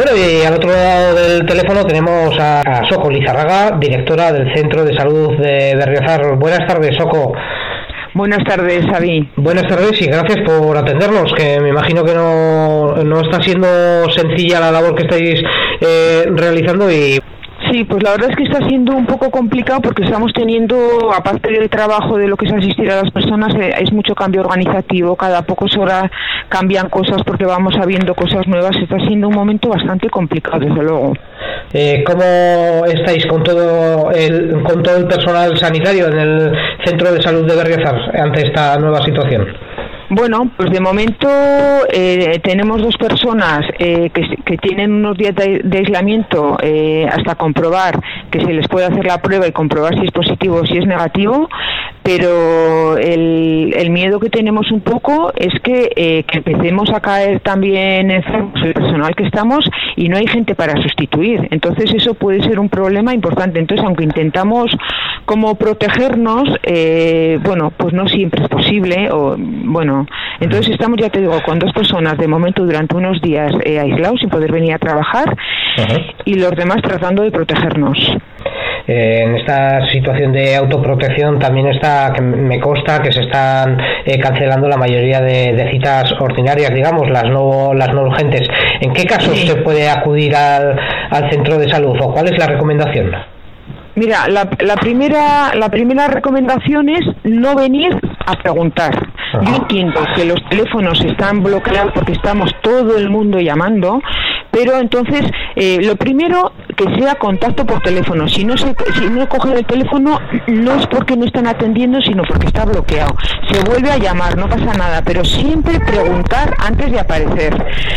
Bueno, y al otro lado del teléfono tenemos a Soko Lizarraga, directora del Centro de Salud de Berriozar. Buenas tardes, Soko. Buenas tardes, Xavi. Buenas tardes y gracias por atendernos, que me imagino que no está siendo sencilla la labor que estáis realizando y... Sí, pues la verdad es que está siendo un poco complicado porque estamos teniendo, aparte del trabajo de lo que es asistir a las personas, es mucho cambio organizativo, cada pocas horas cambian cosas porque vamos sabiendo cosas nuevas, está siendo un momento bastante complicado, desde luego. ¿Cómo estáis con todo el personal sanitario en el Centro de Salud de Berriozar ante esta nueva situación? Bueno, pues de momento tenemos 2 personas que tienen unos días de aislamiento hasta comprobar que se les puede hacer la prueba y comprobar si es positivo o si es negativo, pero el miedo que tenemos un poco es que empecemos a caer también enfermos el personal que estamos y no hay gente para sustituir. Entonces eso puede ser un problema importante. Entonces, aunque intentamos como protegernos, bueno, pues no siempre es posible. Entonces estamos, ya te digo, con 2 personas de momento durante unos días aislados sin poder venir a trabajar. Uh-huh. Y los demás tratando de protegernos. En esta situación de autoprotección también que me consta que se están cancelando la mayoría de citas ordinarias, digamos, las no urgentes. ¿En qué casos se puede acudir al centro de salud o cuál es la recomendación? Mira, la primera recomendación es no venir a preguntar. Ajá. Yo entiendo que los teléfonos están bloqueados porque estamos todo el mundo llamando, pero entonces lo primero que sea contacto por teléfono. Si no cogen el teléfono no es porque no están atendiendo, sino porque está bloqueado. Se vuelve a llamar, no pasa nada, pero siempre preguntar antes de aparecer.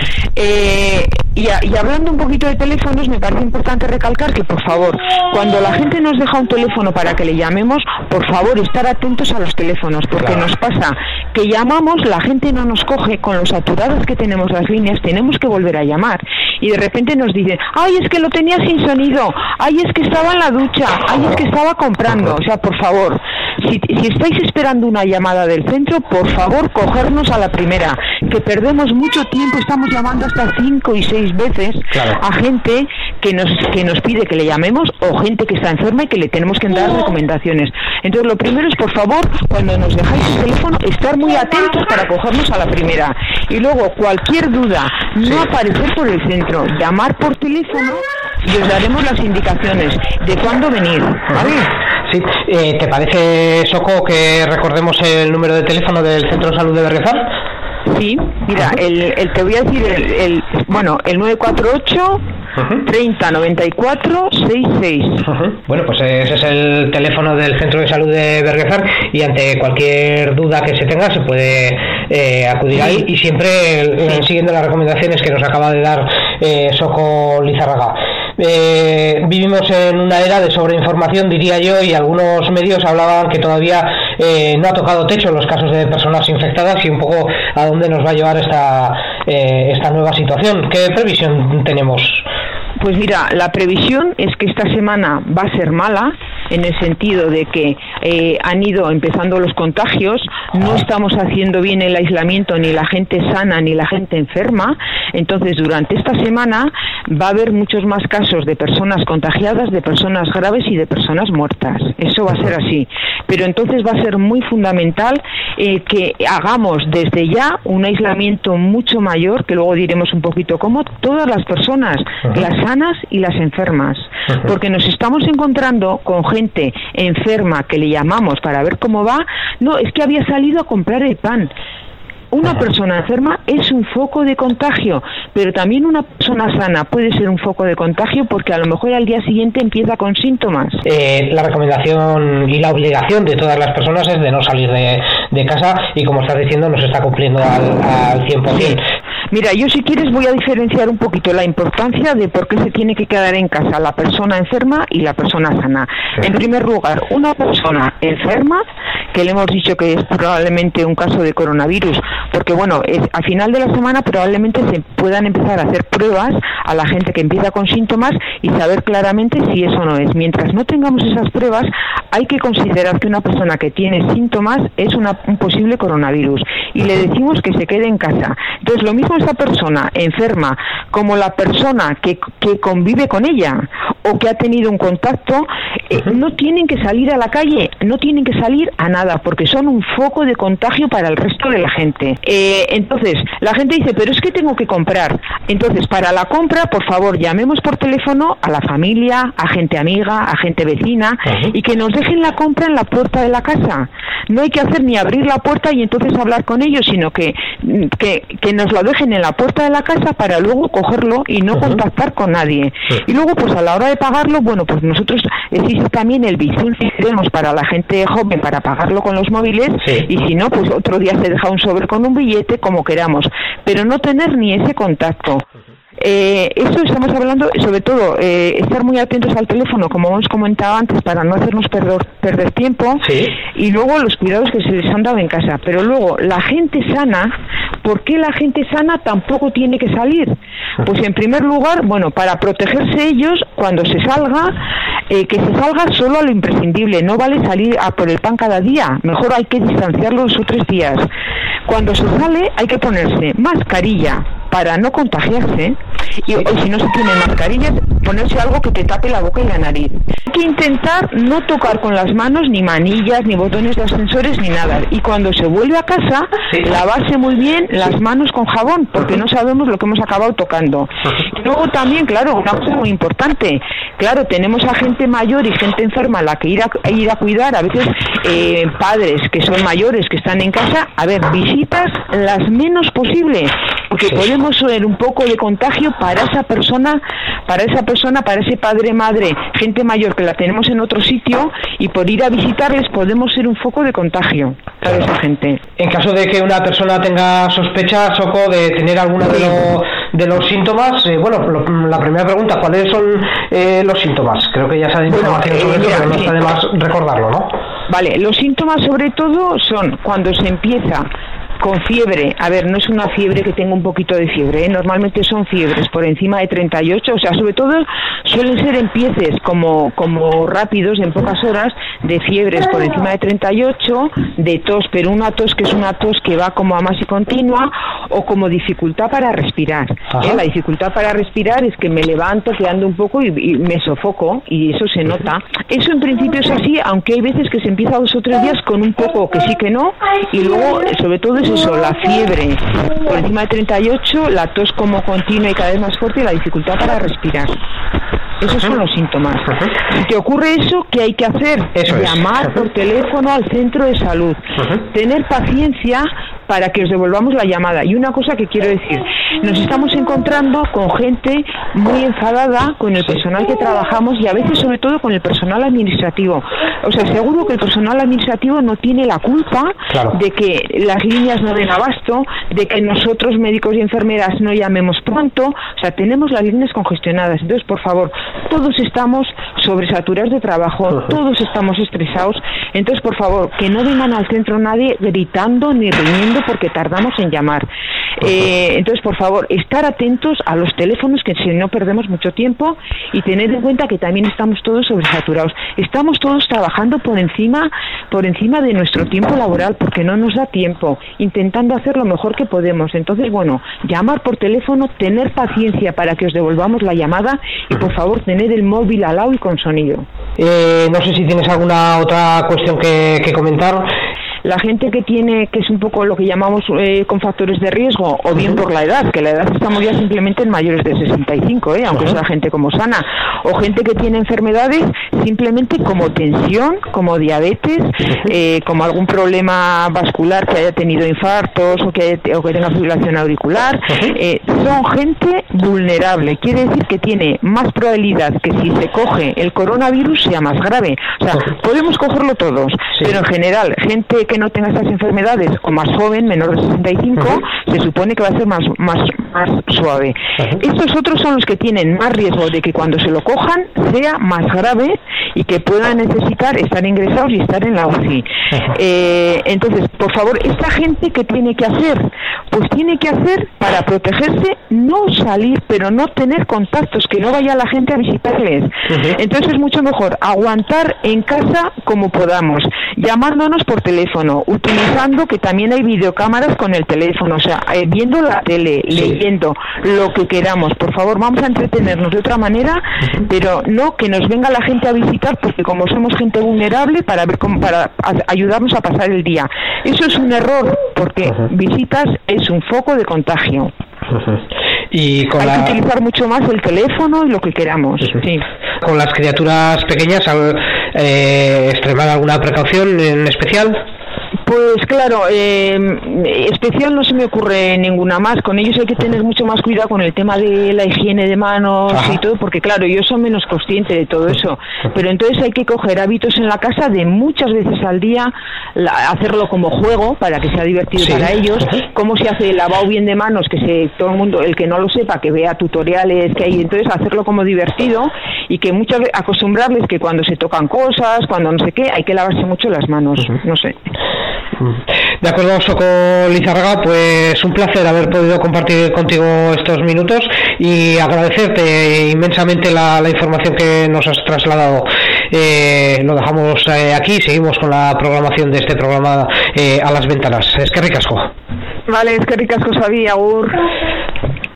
Y hablando un poquito de teléfonos, me parece importante recalcar que, por favor, cuando la gente nos deja un teléfono para que le llamemos, por favor, estar atentos a los teléfonos, porque nos pasa que llamamos, la gente no nos coge, con lo saturadas que tenemos las líneas, tenemos que volver a llamar. Y de repente nos dicen, ¡ay, es que lo tenía sin sonido! ¡Ay, es que estaba en la ducha! ¡Ay, es que estaba comprando! O sea, por favor, si estáis esperando una llamada del centro, por favor, cogernos a la primera, que perdemos mucho tiempo, estamos llamando hasta 5 y 6 veces a gente que nos pide que le llamemos o gente que está enferma y que le tenemos que dar recomendaciones. Entonces, lo primero es, por favor, cuando nos dejáis el teléfono, estar muy atentos para cogernos a la primera. Y luego, cualquier duda, no aparecer por el centro, llamar por teléfono y os daremos las indicaciones de cuándo venir, ¿vale? Sí, ¿te parece, Soko, que recordemos el número de teléfono del Centro de Salud de Berriozar? Sí, mira, te voy a decir el 948 30 94 66. Bueno, pues ese es el teléfono del Centro de Salud de Berriozar y ante cualquier duda que se tenga se puede acudir ahí y siempre siguiendo las recomendaciones que nos acaba de dar Soko Lizarraga. Vivimos en una era de sobreinformación, diría yo, y algunos medios hablaban que todavía no ha tocado techo los casos de personas infectadas y un poco a dónde nos va a llevar esta nueva situación. ¿Qué previsión tenemos? Pues mira, la previsión es que esta semana va a ser mala, en el sentido de que han ido empezando los contagios, no estamos haciendo bien el aislamiento, ni la gente sana ni la gente enferma. Entonces, durante esta semana va a haber muchos más casos de personas contagiadas, de personas graves y de personas muertas. Eso va a ser así. Pero entonces va a ser muy fundamental que hagamos desde ya un aislamiento mucho mayor, que luego diremos un poquito cómo, todas las personas, las sanas y las enfermas. Porque nos estamos encontrando con gente enferma que le llamamos para ver cómo va. No, es que había salido a comprar el pan. Una persona enferma es un foco de contagio, pero también una persona sana puede ser un foco de contagio porque a lo mejor al día siguiente empieza con síntomas. La recomendación y la obligación de todas las personas es de no salir de casa y, como estás diciendo, no se está cumpliendo al 100%. Mira, yo si quieres voy a diferenciar un poquito la importancia de por qué se tiene que quedar en casa la persona enferma y la persona sana. En primer lugar, una persona enferma, que le hemos dicho que es probablemente un caso de coronavirus, porque bueno, a final de la semana probablemente se puedan empezar a hacer pruebas a la gente que empieza con síntomas y saber claramente si eso no es. Mientras no tengamos esas pruebas, hay que considerar que una persona que tiene síntomas es un posible coronavirus. y le decimos que se quede en casa. Entonces, lo mismo esa persona enferma como la persona que convive con ella o que ha tenido un contacto, no tienen que salir a la calle, no tienen que salir a nada, porque son un foco de contagio para el resto de la gente. Entonces, la gente dice, pero es que tengo que comprar. Entonces, para la compra, por favor, llamemos por teléfono a la familia, a gente amiga, a gente vecina, y que nos dejen la compra en la puerta de la casa. No hay que hacer ni abrir la puerta y entonces hablar con ellos, sino que nos lo dejen en la puerta de la casa para luego cogerlo y no contactar con nadie. Y luego, pues a la hora de pagarlo, bueno, pues nosotros existe también el Bizum que tenemos para la gente joven para pagarlo con los móviles, y si no, pues otro día se deja un sobre con un billete, como queramos, pero no tener ni ese contacto. Eso estamos hablando, sobre todo, estar muy atentos al teléfono, como hemos comentado antes, para no hacernos perder tiempo, y luego los cuidados que se les han dado en casa. Pero luego, la gente sana, ¿por qué la gente sana tampoco tiene que salir? Pues en primer lugar, bueno, para protegerse ellos, cuando se salga, que se salga solo a lo imprescindible, no vale salir a por el pan cada día, mejor hay que distanciarlo 2 o 3 días. Cuando se sale hay que ponerse mascarilla para no contagiarse, y si no se tiene mascarillas, ponerse algo que te tape la boca y la nariz. Hay que intentar no tocar con las manos ni manillas, ni botones de ascensores, ni nada. Y cuando se vuelve a casa, lavarse muy bien las manos con jabón, porque no sabemos lo que hemos acabado tocando. Luego también, claro, una cosa muy importante, claro, tenemos a gente mayor y gente enferma a la que ir a cuidar, a veces padres que son mayores, que están en casa, a ver, visitas las menos posible, porque podemos ser un poco de contagio para esa persona, para ese padre, madre, gente mayor que la tenemos en otro sitio, y por ir a visitarles podemos ser un foco de contagio para esa gente. En caso de que una persona tenga sospechas, Soko, de tener alguno de los síntomas, la primera pregunta, ¿cuáles son los síntomas? Creo que ya se ha dado información sobre eso, pero no está de más recordarlo, ¿no? Vale, los síntomas sobre todo son cuando se empieza con fiebre. A ver, no es una fiebre que tenga un poquito de fiebre, normalmente son fiebres por encima de 38, o sea, sobre todo suelen ser empieces como rápidos, en pocas horas, de fiebres por encima de 38, de tos, pero una tos que es una tos que va como a más y continua, o como dificultad para respirar. La dificultad para respirar es que me levanto, que ando un poco y me sofoco, y eso se nota. Eso en principio es así, aunque hay veces que se empieza 2 o 3 días con un poco que sí que no, y luego sobre todo es eso, la fiebre por encima de 38, la tos como continua y cada vez más fuerte, y la dificultad para respirar. Esos son los síntomas. Si te ocurre eso, ¿qué hay que hacer? Llamar por teléfono al centro de salud. Tener paciencia para que os devolvamos la llamada. Y una cosa que quiero decir, nos estamos encontrando con gente muy enfadada con el personal que trabajamos, y a veces sobre todo con el personal administrativo. O sea, seguro que el personal administrativo no tiene la culpa de que las líneas no den abasto, de que nosotros médicos y enfermeras no llamemos pronto. O sea, tenemos las líneas congestionadas. Entonces, por favor, todos estamos sobresaturados de trabajo, todos estamos estresados. Entonces, por favor, que no vengan al centro nadie gritando ni riñendo porque tardamos en llamar. Entonces, por favor, estar atentos a los teléfonos, que si no perdemos mucho tiempo, y tener en cuenta que también estamos todos sobresaturados. Estamos todos trabajando por encima de nuestro tiempo laboral, porque no nos da tiempo, intentando hacer lo mejor que podemos. Entonces, bueno, llamar por teléfono, tener paciencia para que os devolvamos la llamada, y por favor, tener el móvil al lado y con sonido. No sé si tienes alguna otra cuestión que comentar. La gente que es un poco lo que llamamos con factores de riesgo, o bien por la edad, que la edad estamos ya simplemente en mayores de 65, aunque sea gente como sana, o gente que tiene enfermedades simplemente como tensión, como diabetes, como algún problema vascular, que haya tenido infartos o que tenga fibrilación auricular, son gente vulnerable. Quiere decir que tiene más probabilidad que si se coge el coronavirus sea más grave. O sea, podemos cogerlo todos, pero en general, gente que no tenga estas enfermedades, o más joven, menor de 65, se supone que va a ser más suave. Estos otros son los que tienen más riesgo de que cuando se lo cojan sea más grave y que puedan necesitar estar ingresados y estar en la UCI. Entonces, por favor, esta gente, ¿qué tiene que hacer? Pues tiene que hacer, para protegerse, no salir, pero no tener contactos, que no vaya la gente a visitarles. Entonces es mucho mejor aguantar en casa como podamos, llamándonos por teléfono. teléfono, utilizando que también hay videocámaras con el teléfono, o sea, viendo la tele, leyendo, lo que queramos. Por favor, vamos a entretenernos de otra manera, pero no que nos venga la gente a visitar, porque como somos gente vulnerable, para ayudarnos a pasar el día. Eso es un error, porque visitas es un foco de contagio. Y hay que utilizar mucho más el teléfono y lo que queramos. Sí. Con las criaturas pequeñas, ¿extremar alguna precaución en especial? Pues claro, especial no se me ocurre ninguna más. Con ellos hay que tener mucho más cuidado con el tema de la higiene de manos y todo, porque claro, ellos son menos conscientes de todo eso. Pero entonces hay que coger hábitos en la casa de muchas veces al día, hacerlo como juego para que sea divertido para ellos. Cómo se hace el lavado bien de manos, todo el mundo, el que no lo sepa, que vea tutoriales que hay. Entonces hacerlo como divertido y que muchas veces acostumbrarles que cuando se tocan cosas, cuando no sé qué, hay que lavarse mucho las manos. No sé. De acuerdo, Soco Lizárraga, pues un placer haber podido compartir contigo estos minutos y agradecerte inmensamente la información que nos has trasladado. Lo dejamos aquí y seguimos con la programación de este programa A las Ventanas. Eskerrik asko. Vale, eskerrik asko, Xavi, agur.